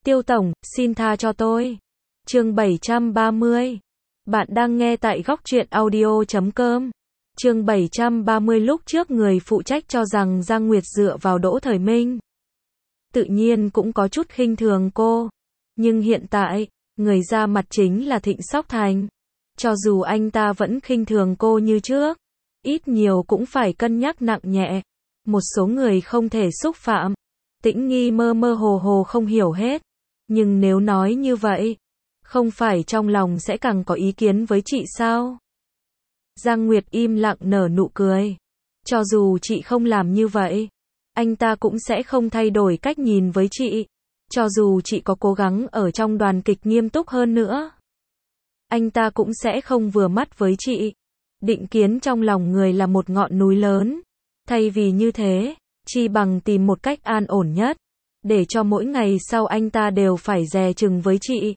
Tiêu tổng, xin tha cho tôi. Chương 730. Bạn đang nghe tại góc truyện audio.com. Chương 730. Lúc trước người phụ trách cho rằng Giang Nguyệt dựa vào Đỗ Thời Minh, tự nhiên cũng có chút khinh thường cô. Nhưng hiện tại, người ra mặt chính là Thịnh Sóc Thành. Cho dù anh ta vẫn khinh thường cô như trước, ít nhiều cũng phải cân nhắc nặng nhẹ. Một số người không thể xúc phạm. Tĩnh Nghi mơ mơ hồ hồ không hiểu hết. Nhưng nếu nói như vậy, không phải trong lòng sẽ càng có ý kiến với chị sao? Giang Nguyệt im lặng nở nụ cười. Cho dù chị không làm như vậy, anh ta cũng sẽ không thay đổi cách nhìn với chị. Cho dù chị có cố gắng ở trong đoàn kịch nghiêm túc hơn nữa, anh ta cũng sẽ không vừa mắt với chị. Định kiến trong lòng người là một ngọn núi lớn. Thay vì như thế, chi bằng tìm một cách an ổn nhất, để cho mỗi ngày sau anh ta đều phải dè chừng với chị.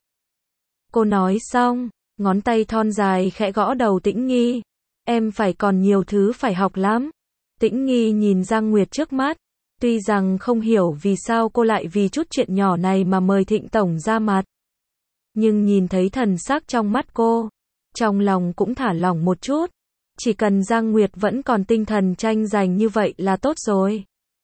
Cô nói xong, ngón tay thon dài khẽ gõ đầu Tĩnh Nghi. Em phải còn nhiều thứ phải học lắm. Tĩnh Nghi nhìn Giang Nguyệt trước mắt. Tuy rằng không hiểu vì sao cô lại vì chút chuyện nhỏ này mà mời Thịnh tổng ra mặt, nhưng nhìn thấy thần sắc trong mắt cô, trong lòng cũng thả lỏng một chút. Chỉ cần Giang Nguyệt vẫn còn tinh thần tranh giành như vậy là tốt rồi.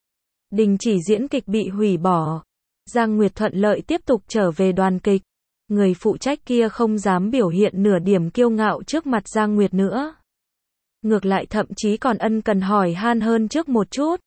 Đình chỉ diễn kịch bị hủy bỏ. Giang Nguyệt thuận lợi tiếp tục trở về đoàn kịch. Người phụ trách kia không dám biểu hiện nửa điểm kiêu ngạo trước mặt Giang Nguyệt nữa. Ngược lại thậm chí còn ân cần hỏi han hơn trước một chút.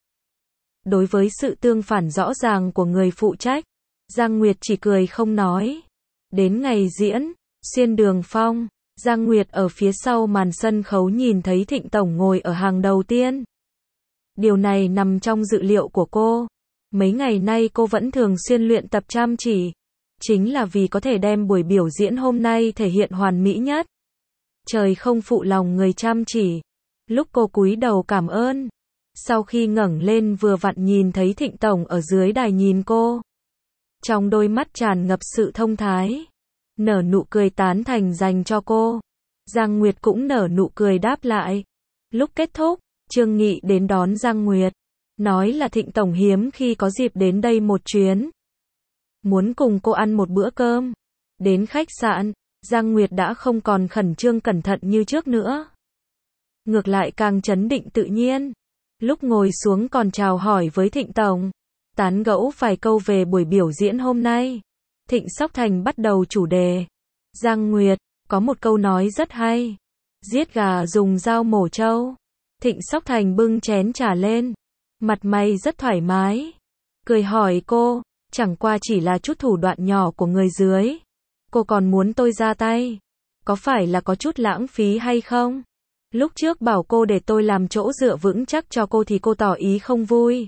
Đối với sự tương phản rõ ràng của người phụ trách, Giang Nguyệt chỉ cười không nói. Đến ngày diễn, Xuyên Đường Phong, Giang Nguyệt ở phía sau màn sân khấu nhìn thấy Thịnh tổng ngồi ở hàng đầu tiên. Điều này nằm trong dự liệu của cô. Mấy ngày nay cô vẫn thường xuyên luyện tập chăm chỉ, chính là vì có thể đem buổi biểu diễn hôm nay thể hiện hoàn mỹ nhất. Trời không phụ lòng người chăm chỉ. Lúc cô cúi đầu cảm ơn, sau khi ngẩng lên vừa vặn nhìn thấy Thịnh tổng ở dưới đài nhìn cô. Trong đôi mắt tràn ngập sự thông thái, nở nụ cười tán thành dành cho cô. Giang Nguyệt cũng nở nụ cười đáp lại. Lúc kết thúc, Trương Nghị đến đón Giang Nguyệt, nói là Thịnh tổng hiếm khi có dịp đến đây một chuyến, muốn cùng cô ăn một bữa cơm. Đến khách sạn, Giang Nguyệt đã không còn khẩn trương cẩn thận như trước nữa. Ngược lại càng trấn định tự nhiên. Lúc ngồi xuống còn chào hỏi với Thịnh tổng, tán gẫu vài câu về buổi biểu diễn hôm nay. Thịnh Sóc Thành bắt đầu chủ đề. Giang Nguyệt, có một câu nói rất hay. Giết gà dùng dao mổ trâu. Thịnh Sóc Thành bưng chén trà lên, mặt mày rất thoải mái. Cười hỏi cô, chẳng qua chỉ là chút thủ đoạn nhỏ của người dưới. Cô còn muốn tôi ra tay. Có phải là có chút lãng phí hay không? Lúc trước bảo cô để tôi làm chỗ dựa vững chắc cho cô thì cô tỏ ý không vui.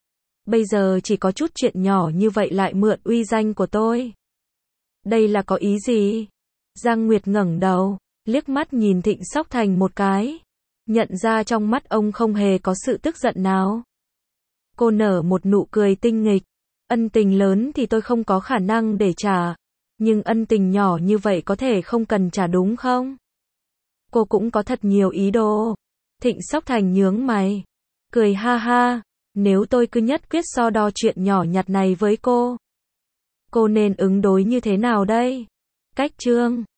Bây giờ chỉ có chút chuyện nhỏ như vậy lại mượn uy danh của tôi. Đây là có ý gì? Giang Nguyệt ngẩng đầu, liếc mắt nhìn Thịnh Sóc Thành một cái. Nhận ra trong mắt ông không hề có sự tức giận nào. Cô nở một nụ cười tinh nghịch. Ân tình lớn thì tôi không có khả năng để trả. Nhưng ân tình nhỏ như vậy có thể không cần trả đúng không? Cô cũng có thật nhiều ý đồ. Thịnh Sóc Thành nhướng mày, cười ha ha. Nếu tôi cứ nhất quyết so đo chuyện nhỏ nhặt này với cô nên ứng đối như thế nào đây? Cách chương